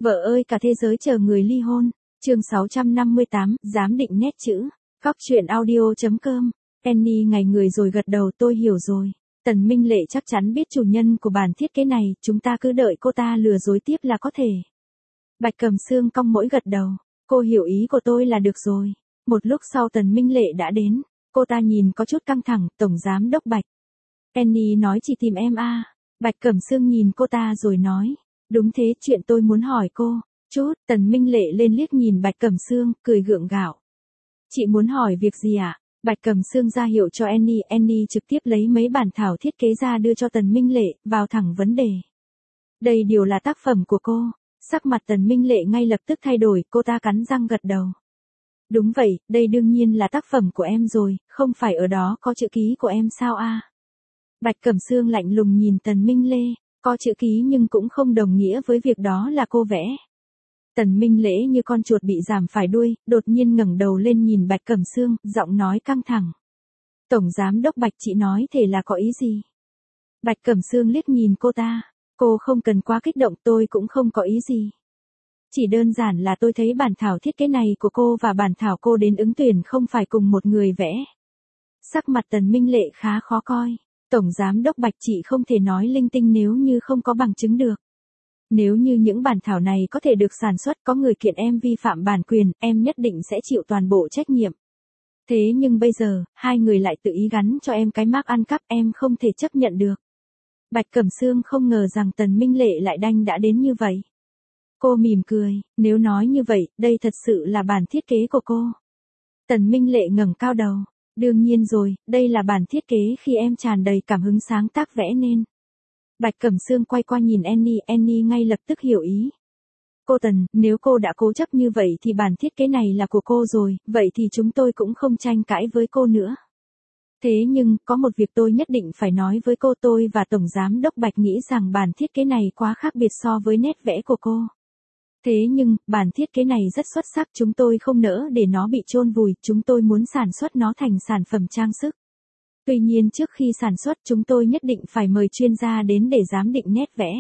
Vợ ơi cả thế giới chờ người ly hôn. Chương 658, giám định nét chữ. Góc truyện audio.com. Annie ngày người rồi gật đầu, tôi hiểu rồi. Tần Minh Lệ chắc chắn biết chủ nhân của bản thiết kế này, chúng ta cứ đợi cô ta lừa dối tiếp là có thể. Bạch Cẩm Sương cong mũi gật đầu, cô hiểu ý của tôi là được rồi. Một lúc sau Tần Minh Lệ đã đến, cô ta nhìn có chút căng thẳng, Tổng Giám Đốc Bạch. Annie nói chỉ tìm em à. Bạch Cẩm Sương nhìn cô ta rồi nói, đúng thế, chuyện tôi muốn hỏi cô. Chút, Tần Minh Lệ lên liếc nhìn Bạch Cẩm Sương, cười gượng gạo. Chị muốn hỏi việc gì ạ? Bạch Cẩm Sương ra hiệu cho Annie trực tiếp lấy mấy bản thảo thiết kế ra đưa cho Tần Minh Lệ, vào thẳng vấn đề. Đây đều là tác phẩm của cô. Sắc mặt Tần Minh Lệ ngay lập tức thay đổi, cô ta cắn răng gật đầu. Đúng vậy, đây đương nhiên là tác phẩm của em rồi, không phải ở đó có chữ ký của em sao a? Bạch Cẩm Sương lạnh lùng nhìn Tần Minh Lệ, có chữ ký nhưng cũng không đồng nghĩa với việc đó là cô vẽ. Tần Minh Lễ như con chuột bị giảm phải đuôi, đột nhiên ngẩng đầu lên nhìn Bạch Cẩm Sương, giọng nói căng thẳng. Tổng Giám Đốc Bạch, chị nói thể là có ý gì? Bạch Cẩm Sương liếc nhìn cô ta, cô không cần quá kích động, tôi cũng không có ý gì. Chỉ đơn giản là tôi thấy bản thảo thiết kế này của cô và bản thảo cô đến ứng tuyển không phải cùng một người vẽ. Sắc mặt Tần Minh Lệ khá khó coi. Tổng Giám Đốc Bạch, chị không thể nói linh tinh nếu như không có bằng chứng được. Nếu như những bản thảo này có thể được sản xuất, có người kiện em vi phạm bản quyền, em nhất định sẽ chịu toàn bộ trách nhiệm. Thế nhưng bây giờ, hai người lại tự ý gắn cho em cái mác ăn cắp, em không thể chấp nhận được. Bạch Cẩm Sương không ngờ rằng Tần Minh Lệ lại đanh đã đến như vậy. Cô mỉm cười, nếu nói như vậy, đây thật sự là bản thiết kế của cô. Tần Minh Lệ ngẩng cao đầu, đương nhiên rồi, đây là bản thiết kế khi em tràn đầy cảm hứng sáng tác vẽ nên. Bạch Cẩm Sương quay qua nhìn Annie ngay lập tức hiểu ý. Cô Tần, nếu cô đã cố chấp như vậy thì bản thiết kế này là của cô rồi, vậy thì chúng tôi cũng không tranh cãi với cô nữa. Thế nhưng, có một việc tôi nhất định phải nói với cô, tôi và Tổng Giám Đốc Bạch nghĩ rằng bản thiết kế này quá khác biệt so với nét vẽ của cô. Thế nhưng, bản thiết kế này rất xuất sắc, chúng tôi không nỡ để nó bị chôn vùi, chúng tôi muốn sản xuất nó thành sản phẩm trang sức. Tuy nhiên trước khi sản xuất chúng tôi nhất định phải mời chuyên gia đến để giám định nét vẽ.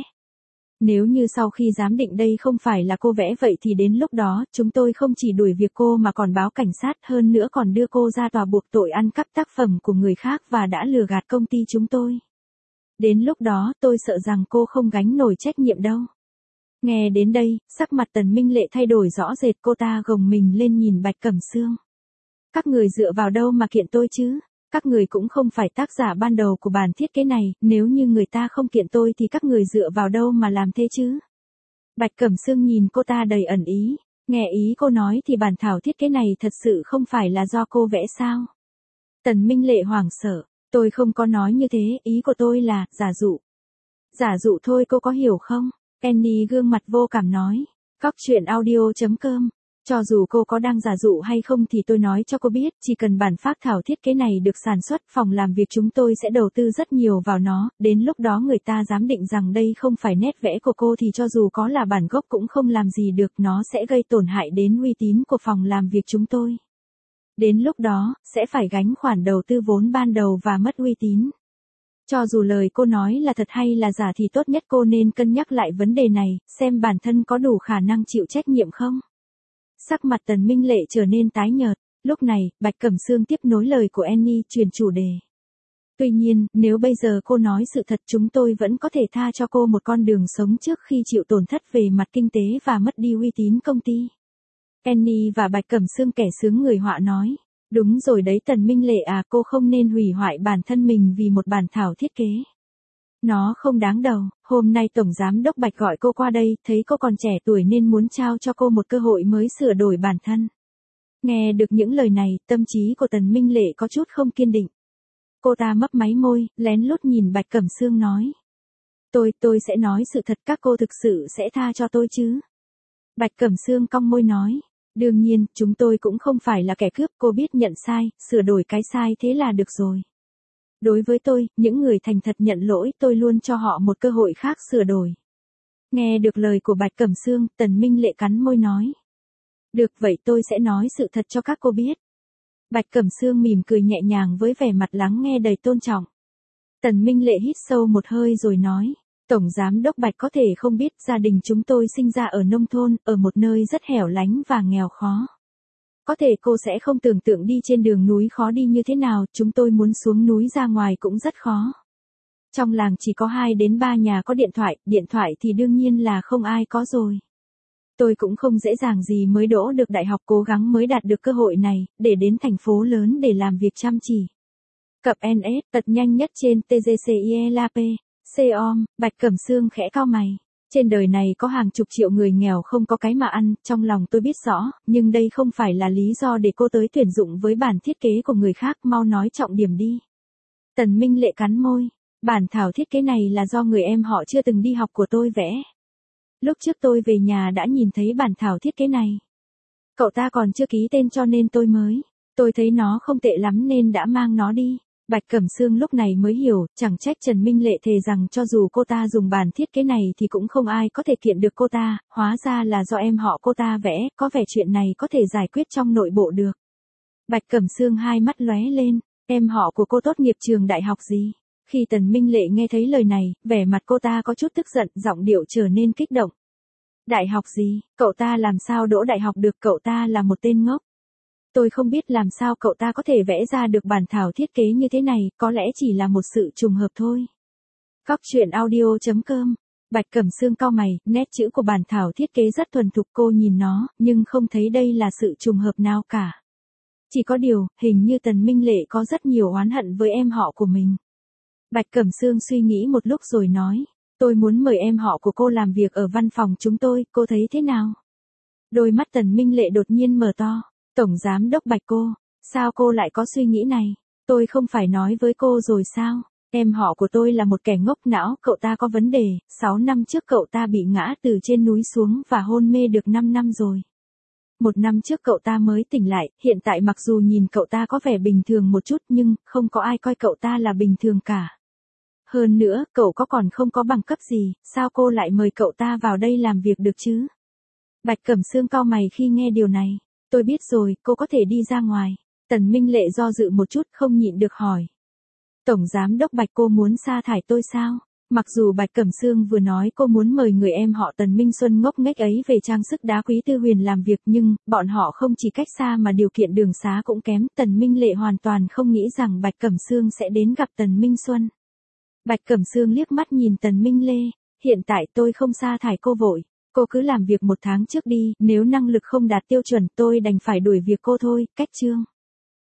Nếu như sau khi giám định đây không phải là cô vẽ vậy thì đến lúc đó chúng tôi không chỉ đuổi việc cô mà còn báo cảnh sát, hơn nữa còn đưa cô ra tòa buộc tội ăn cắp tác phẩm của người khác và đã lừa gạt công ty chúng tôi. Đến lúc đó tôi sợ rằng cô không gánh nổi trách nhiệm đâu. Nghe đến đây, sắc mặt Tần Minh Lệ thay đổi rõ rệt, cô ta gồng mình lên nhìn Bạch Cẩm Sương. Các người dựa vào đâu mà kiện tôi chứ? Các người cũng không phải tác giả ban đầu của bản thiết kế này, nếu như người ta không kiện tôi thì các người dựa vào đâu mà làm thế chứ? Bạch Cẩm Sương nhìn cô ta đầy ẩn ý, nghe ý cô nói thì bản thảo thiết kế này thật sự không phải là do cô vẽ sao? Tần Minh Lệ hoảng sợ, tôi không có nói như thế, ý của tôi là, giả dụ. Giả dụ thôi, cô có hiểu không? Annie gương mặt vô cảm nói, góc truyện audio.com. Cho dù cô có đang giả dụ hay không thì tôi nói cho cô biết, chỉ cần bản phác thảo thiết kế này được sản xuất, phòng làm việc chúng tôi sẽ đầu tư rất nhiều vào nó, đến lúc đó người ta giám định rằng đây không phải nét vẽ của cô thì cho dù có là bản gốc cũng không làm gì được, nó sẽ gây tổn hại đến uy tín của phòng làm việc chúng tôi. Đến lúc đó, sẽ phải gánh khoản đầu tư vốn ban đầu và mất uy tín. Cho dù lời cô nói là thật hay là giả thì tốt nhất cô nên cân nhắc lại vấn đề này, xem bản thân có đủ khả năng chịu trách nhiệm không. Sắc mặt Tần Minh Lệ trở nên tái nhợt, lúc này, Bạch Cẩm Sương tiếp nối lời của Annie, chuyển chủ đề. Tuy nhiên, nếu bây giờ cô nói sự thật chúng tôi vẫn có thể tha cho cô một con đường sống trước khi chịu tổn thất về mặt kinh tế và mất đi uy tín công ty. Annie và Bạch Cẩm Sương kẻ sướng người họa nói, đúng rồi đấy Tần Minh Lệ à, cô không nên hủy hoại bản thân mình vì một bản thảo thiết kế. Nó không đáng đâu, hôm nay Tổng Giám Đốc Bạch gọi cô qua đây, thấy cô còn trẻ tuổi nên muốn trao cho cô một cơ hội mới sửa đổi bản thân. Nghe được những lời này, tâm trí của Tần Minh Lệ có chút không kiên định. Cô ta mấp máy môi, lén lút nhìn Bạch Cẩm Sương nói. Tôi sẽ nói sự thật, các cô thực sự sẽ tha cho tôi chứ? Bạch Cẩm Sương cong môi nói. Đương nhiên, chúng tôi cũng không phải là kẻ cướp, cô biết nhận sai, sửa đổi cái sai thế là được rồi. Đối với tôi, những người thành thật nhận lỗi tôi luôn cho họ một cơ hội khác sửa đổi. Nghe được lời của Bạch Cẩm Sương, Tần Minh Lệ cắn môi nói. Được vậy tôi sẽ nói sự thật cho các cô biết. Bạch Cẩm Sương mỉm cười nhẹ nhàng với vẻ mặt lắng nghe đầy tôn trọng. Tần Minh Lệ hít sâu một hơi rồi nói. Tổng Giám đốc Bạch có thể không biết gia đình chúng tôi sinh ra ở nông thôn, ở một nơi rất hẻo lánh và nghèo khó. Có thể cô sẽ không tưởng tượng đi trên đường núi khó đi như thế nào, chúng tôi muốn xuống núi ra ngoài cũng rất khó. Trong làng chỉ có 2 đến 3 nhà có điện thoại thì đương nhiên là không ai có rồi. Tôi cũng không dễ dàng gì mới đỗ được đại học, cố gắng mới đạt được cơ hội này, để đến thành phố lớn để làm việc chăm chỉ. Cập NS, tật nhanh nhất trên TGCILAP, COM, Bạch Cẩm Sương khẽ cau mày. Trên đời này có hàng chục triệu người nghèo không có cái mà ăn, trong lòng tôi biết rõ, nhưng đây không phải là lý do để cô tới tuyển dụng với bản thiết kế của người khác, mau nói trọng điểm đi. Tần Minh Lệ cắn môi, bản thảo thiết kế này là do người em họ chưa từng đi học của tôi vẽ. Lúc trước tôi về nhà đã nhìn thấy bản thảo thiết kế này. Cậu ta còn chưa ký tên cho nên tôi thấy nó không tệ lắm nên đã mang nó đi. Bạch Cẩm Sương lúc này mới hiểu, chẳng trách Trần Minh Lệ thề rằng cho dù cô ta dùng bản thiết kế này thì cũng không ai có thể kiện được cô ta, hóa ra là do em họ cô ta vẽ, có vẻ chuyện này có thể giải quyết trong nội bộ được. Bạch Cẩm Sương hai mắt lóe lên, em họ của cô tốt nghiệp trường đại học gì? Khi Tần Minh Lệ nghe thấy lời này, vẻ mặt cô ta có chút tức giận, giọng điệu trở nên kích động. Đại học gì? Cậu ta làm sao đỗ đại học được, cậu ta là một tên ngốc. Tôi không biết làm sao cậu ta có thể vẽ ra được bản thảo thiết kế như thế này, có lẽ chỉ là một sự trùng hợp thôi. Góc truyện audio.com. Bạch Cẩm Sương cau mày, nét chữ của bản thảo thiết kế rất thuần thục, cô nhìn nó, nhưng không thấy đây là sự trùng hợp nào cả. Chỉ có điều, hình như Tần Minh Lệ có rất nhiều oán hận với em họ của mình. Bạch Cẩm Sương suy nghĩ một lúc rồi nói, tôi muốn mời em họ của cô làm việc ở văn phòng chúng tôi, cô thấy thế nào? Đôi mắt Tần Minh Lệ đột nhiên mở to. Tổng Giám đốc Bạch sao cô lại có suy nghĩ này? Tôi không phải nói với cô rồi sao? Em họ của tôi là một kẻ ngốc não, cậu ta có vấn đề, 6 năm trước cậu ta bị ngã từ trên núi xuống và hôn mê được 5 năm rồi. 1 năm trước cậu ta mới tỉnh lại, hiện tại mặc dù nhìn cậu ta có vẻ bình thường một chút nhưng không có ai coi cậu ta là bình thường cả. Hơn nữa, cậu còn không có bằng cấp gì, sao cô lại mời cậu ta vào đây làm việc được chứ? Bạch Cẩm Sương cau mày khi nghe điều này. Tôi biết rồi, cô có thể đi ra ngoài. Tần Minh Lệ do dự một chút không nhịn được hỏi. Tổng Giám đốc Bạch, cô muốn sa thải tôi sao? Mặc dù Bạch Cẩm Sương vừa nói cô muốn mời người em họ Tần Minh Xuân ngốc nghếch ấy về trang sức đá quý Tư Huyền làm việc, nhưng bọn họ không chỉ cách xa mà điều kiện đường xá cũng kém. Tần Minh Lệ hoàn toàn không nghĩ rằng Bạch Cẩm Sương sẽ đến gặp Tần Minh Xuân. Bạch Cẩm Sương liếc mắt nhìn Tần Minh Lê. Hiện tại tôi không sa thải cô vội. Cô cứ làm việc 1 tháng trước đi, nếu năng lực không đạt tiêu chuẩn tôi đành phải đuổi việc cô thôi, cách chương.